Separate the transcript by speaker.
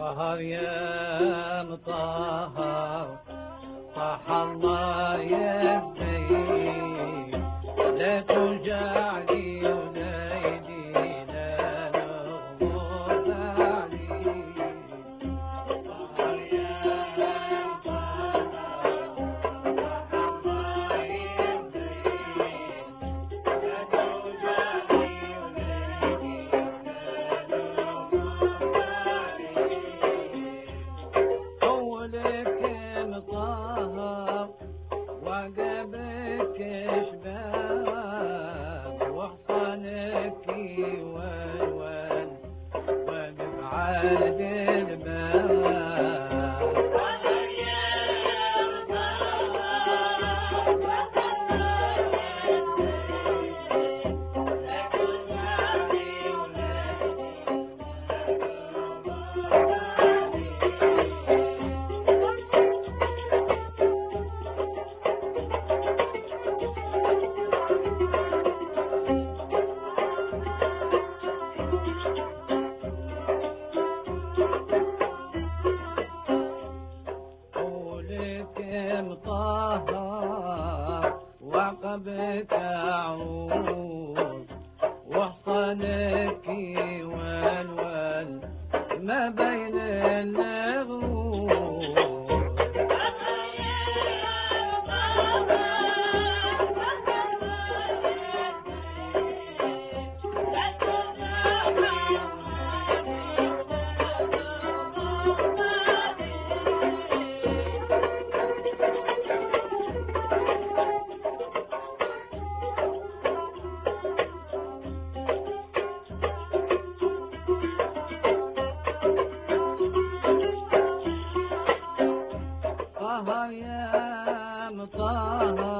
Speaker 1: طهر يا مطهر صح الله يبدي لا ترجعني ونيدي لا نغمض عليك طهر يا مطهر صح الله يبدي لا ترجعني ونيدي لا نغمض عليك قولك مطهر وعقبك شباب وحصانك والوان واقف على الباب طهر يا مطهر صح الله يبدي لا ترجعني ونيدي قولك مطهر وعقبك عود وحصانك والوان ما بين النغول طهر يا مطهر